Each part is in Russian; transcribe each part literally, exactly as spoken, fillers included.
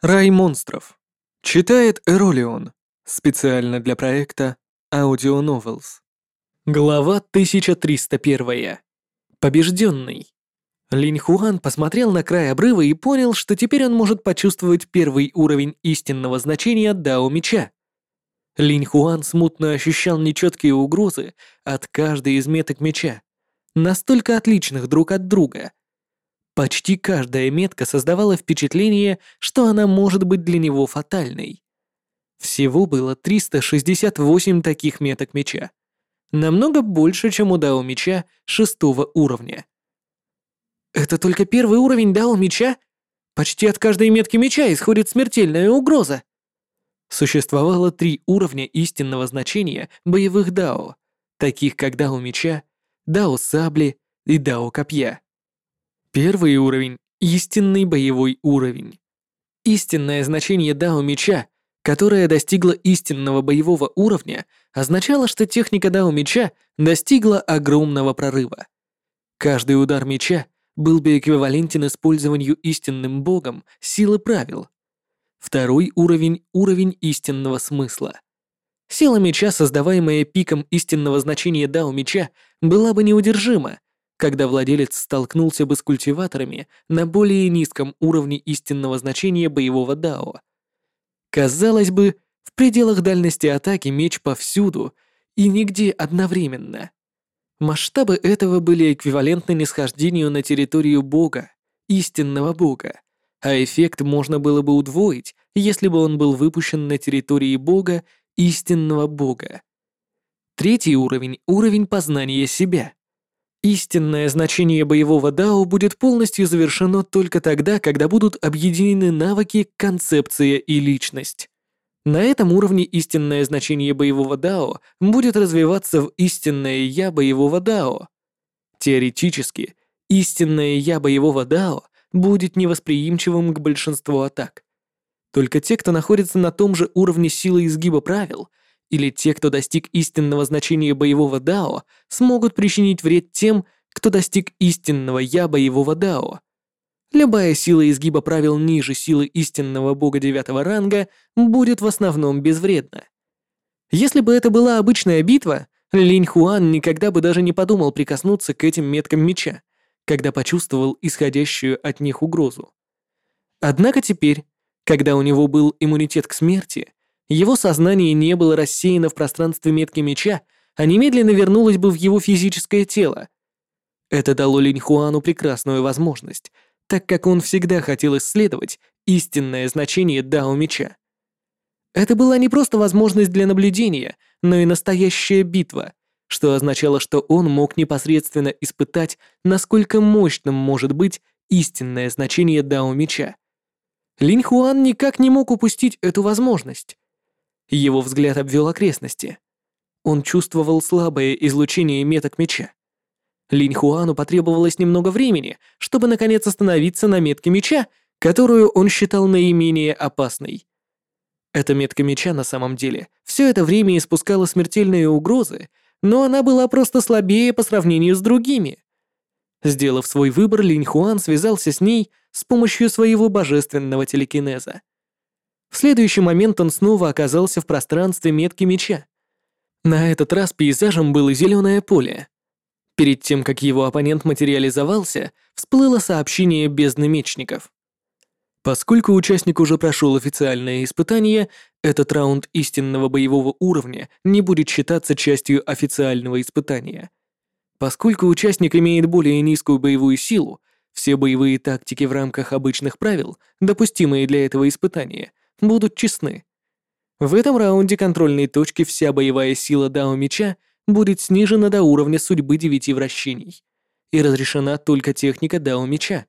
Рай монстров. Читает Эролион. Специально для проекта Audio Novels. Глава тысяча триста один. Побежденный. Линь Хуан посмотрел на край обрыва и понял, что теперь он может почувствовать первый уровень истинного значения Дао Меча. Линь Хуан смутно ощущал нечеткие угрозы от каждой из меток меча, настолько отличных друг от друга. Почти каждая метка создавала впечатление, что она может быть для него фатальной. Всего было триста шестьдесят восемь таких меток меча. Намного больше, чем у Дао Меча шестого уровня. Это только первый уровень Дао Меча? Почти от каждой метки меча исходит смертельная угроза. Существовало три уровня истинного значения боевых Дао, таких как Дао Меча, Дао Сабли и Дао Копья. Первый уровень — истинный боевой уровень. Истинное значение Дао Меча, которое достигло истинного боевого уровня, означало, что техника Дао Меча достигла огромного прорыва. Каждый удар меча был бы эквивалентен использованию истинным богом силы правил. Второй уровень — уровень истинного смысла. Сила меча, создаваемая пиком истинного значения Дао Меча, была бы неудержима, когда владелец столкнулся бы с культиваторами на более низком уровне истинного значения боевого дао. Казалось бы, в пределах дальности атаки меч повсюду и нигде одновременно. Масштабы этого были эквивалентны нисхождению на территорию бога, истинного бога, а эффект можно было бы удвоить, если бы он был выпущен на территории бога, истинного бога. Третий уровень — уровень познания себя. Истинное значение боевого дао будет полностью завершено только тогда, когда будут объединены навыки, концепция и личность. На этом уровне истинное значение боевого дао будет развиваться в истинное я боевого дао. Теоретически, истинное я боевого дао будет невосприимчивым к большинству атак. Только те, кто находится на том же уровне силы изгиба правил, или те, кто достиг истинного значения боевого дао, смогут причинить вред тем, кто достиг истинного я боевого дао. Любая сила изгиба правил ниже силы истинного бога девятого ранга будет в основном безвредна. Если бы это была обычная битва, Линь Хуан никогда бы даже не подумал прикоснуться к этим меткам меча, когда почувствовал исходящую от них угрозу. Однако теперь, когда у него был иммунитет к смерти, его сознание не было рассеяно в пространстве метки меча, а немедленно вернулось бы в его физическое тело. Это дало Линь Хуану прекрасную возможность, так как он всегда хотел исследовать истинное значение Дао Меча. Это была не просто возможность для наблюдения, но и настоящая битва, что означало, что он мог непосредственно испытать, насколько мощным может быть истинное значение Дао Меча. Линь Хуан никак не мог упустить эту возможность. Его взгляд обвел окрестности. Он чувствовал слабое излучение меток меча. Линь Хуану потребовалось немного времени, чтобы наконец остановиться на метке меча, которую он считал наименее опасной. Эта метка меча на самом деле все это время испускала смертельные угрозы, но она была просто слабее по сравнению с другими. Сделав свой выбор, Линь Хуан связался с ней с помощью своего божественного телекинеза. В следующий момент он снова оказался в пространстве метки меча. На этот раз пейзажем было зеленое поле. Перед тем, как его оппонент материализовался, всплыло сообщение бездны мечников. Поскольку участник уже прошел официальное испытание, этот раунд истинного боевого уровня не будет считаться частью официального испытания. Поскольку участник имеет более низкую боевую силу, все боевые тактики в рамках обычных правил, допустимые для этого испытания, будут честны. В этом раунде контрольной точки вся боевая сила Дао Меча будет снижена до уровня судьбы девяти вращений, и разрешена только техника Дао Меча.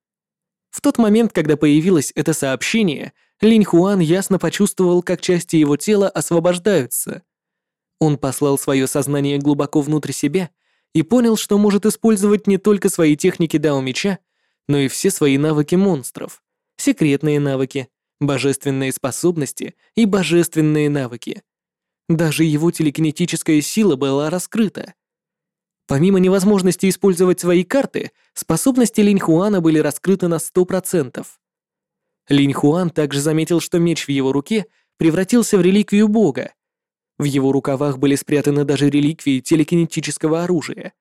В тот момент, когда появилось это сообщение, Линь Хуан ясно почувствовал, как части его тела освобождаются. Он послал свое сознание глубоко внутрь себя и понял, что может использовать не только свои техники Дао Меча, но и все свои навыки монстров, секретные навыки, божественные способности и божественные навыки. Даже его телекинетическая сила была раскрыта. Помимо невозможности использовать свои карты, способности Линь Хуана были раскрыты на сто процентов. Линь Хуан также заметил, что меч в его руке превратился в реликвию бога. В его рукавах были спрятаны даже реликвии телекинетического оружия.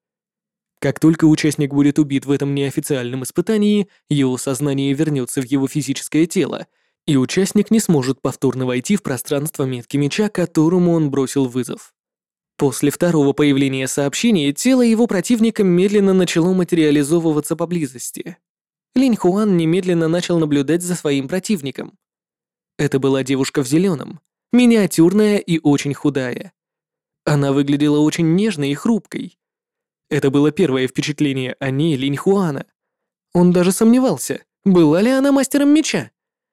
Как только участник будет убит в этом неофициальном испытании, его сознание вернется в его физическое тело, и участник не сможет повторно войти в пространство метки меча, которому он бросил вызов. После второго появления сообщения тело его противника медленно начало материализовываться поблизости. Линь Хуан немедленно начал наблюдать за своим противником. Это была девушка в зеленом, миниатюрная и очень худая. Она выглядела очень нежной и хрупкой. Это было первое впечатление о ней Линь Хуана. Он даже сомневался, была ли она мастером меча.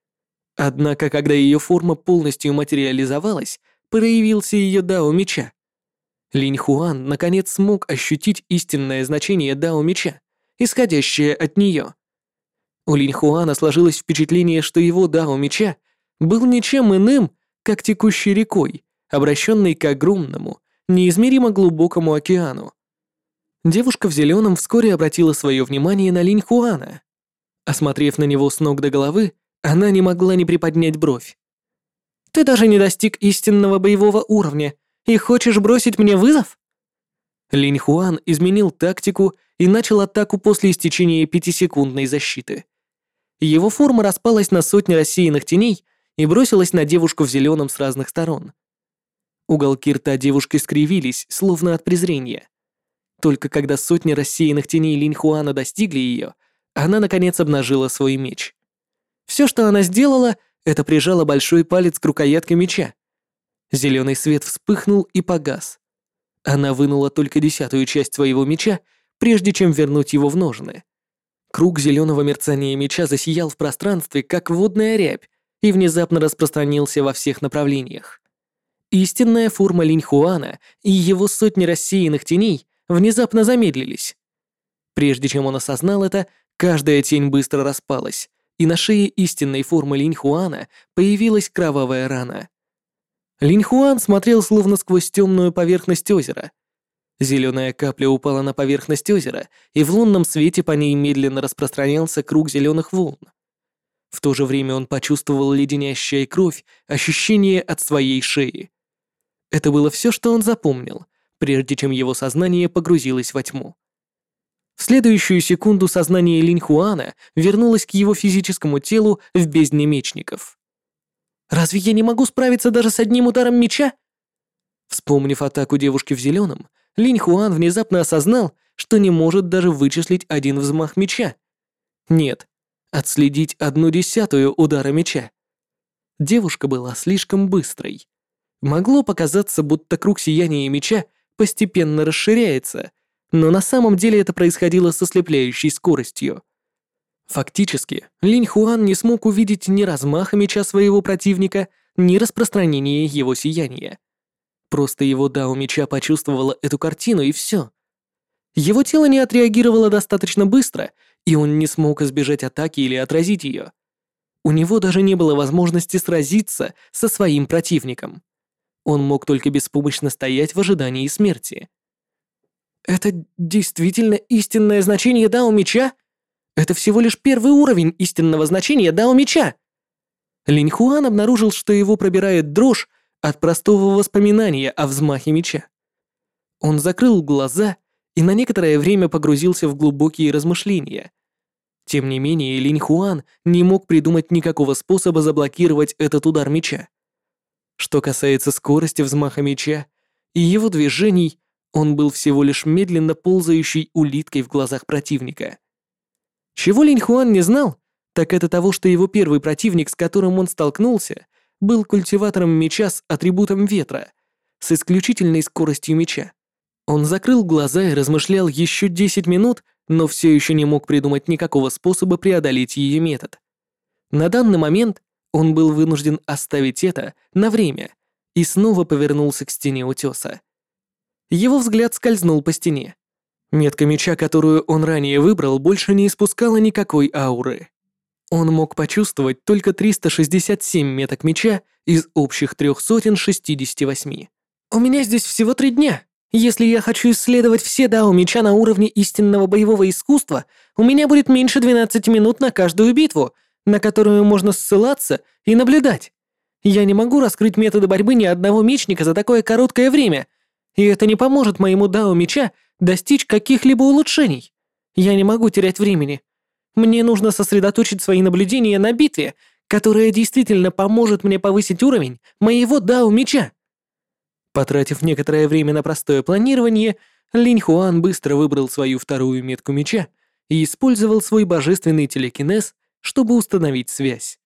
Однако, когда ее форма полностью материализовалась, проявился ее дао меча. Линь Хуан наконец смог ощутить истинное значение дао меча, исходящее от нее. У Линь Хуана сложилось впечатление, что его дао меча был ничем иным, как текущей рекой, обращенной к огромному, неизмеримо глубокому океану. Девушка в зеленом вскоре обратила свое внимание на Линь Хуана. Осмотрев на него с ног до головы, она не могла не приподнять бровь. «Ты даже не достиг истинного боевого уровня и хочешь бросить мне вызов?» Линь Хуан изменил тактику и начал атаку после истечения пятисекундной защиты. Его форма распалась на сотни рассеянных теней и бросилась на девушку в зеленом с разных сторон. Уголки рта девушки скривились, словно от презрения. Только когда сотни рассеянных теней Линь Хуана достигли ее, она наконец обнажила свой меч. Все, что она сделала, это прижала большой палец к рукоятке меча. Зеленый свет вспыхнул и погас. Она вынула только десятую часть своего меча, прежде чем вернуть его в ножны. Круг зеленого мерцания меча засиял в пространстве, как водная рябь, и внезапно распространился во всех направлениях. Истинная форма Линь Хуана и его сотни рассеянных теней внезапно замедлились. Прежде чем он осознал это, каждая тень быстро распалась, и на шее истинной формы Линь Хуана появилась кровавая рана. Линь Хуан смотрел словно сквозь темную поверхность озера. Зеленая капля упала на поверхность озера, и в лунном свете по ней медленно распространялся круг зеленых волн. В то же время он почувствовал леденящая кровь ощущение от своей шеи. Это было все, что он запомнил, прежде чем его сознание погрузилось во тьму. В следующую секунду сознание Линь Хуана вернулось к его физическому телу в бездне мечников. «Разве я не могу справиться даже с одним ударом меча?» Вспомнив атаку девушки в зеленом, Линь Хуан внезапно осознал, что не может даже вычислить один взмах меча. Нет, отследить одну десятую удара меча. Девушка была слишком быстрой. Могло показаться, будто круг сияния меча постепенно расширяется, но на самом деле это происходило с ослепляющей скоростью. Фактически, Линь Хуан не смог увидеть ни размаха меча своего противника, ни распространения его сияния. Просто его дао меча почувствовало эту картину, и все. Его тело не отреагировало достаточно быстро, и он не смог избежать атаки или отразить ее. У него даже не было возможности сразиться со своим противником. Он мог только беспомощно стоять в ожидании смерти. «Это действительно истинное значение дао меча? Это всего лишь первый уровень истинного значения дао меча!» Линь Хуан обнаружил, что его пробирает дрожь от простого воспоминания о взмахе меча. Он закрыл глаза и на некоторое время погрузился в глубокие размышления. Тем не менее, Линь Хуан не мог придумать никакого способа заблокировать этот удар меча. Что касается скорости взмаха меча и его движений, он был всего лишь медленно ползающей улиткой в глазах противника. Чего Линь Хуан не знал, так это того, что его первый противник, с которым он столкнулся, был культиватором меча с атрибутом ветра, с исключительной скоростью меча. Он закрыл глаза и размышлял еще десять минут, но все еще не мог придумать никакого способа преодолеть ее метод. На данный момент он был вынужден оставить это на время и снова повернулся к стене утеса. Его взгляд скользнул по стене. Метка меча, которую он ранее выбрал, больше не испускала никакой ауры. Он мог почувствовать только триста шестьдесят семь меток меча из общих трёх сотен шестидесяти восьми. «У меня здесь всего три дня. Если я хочу исследовать все дао меча на уровне истинного боевого искусства, у меня будет меньше двенадцати минут на каждую битву, на которую можно ссылаться и наблюдать. Я не могу раскрыть методы борьбы ни одного мечника за такое короткое время, и это не поможет моему дао меча достичь каких-либо улучшений. Я не могу терять времени. Мне нужно сосредоточить свои наблюдения на битве, которая действительно поможет мне повысить уровень моего дао меча. Потратив некоторое время на простое планирование, Линь Хуан быстро выбрал свою вторую метку меча и использовал свой божественный телекинез, чтобы установить связь.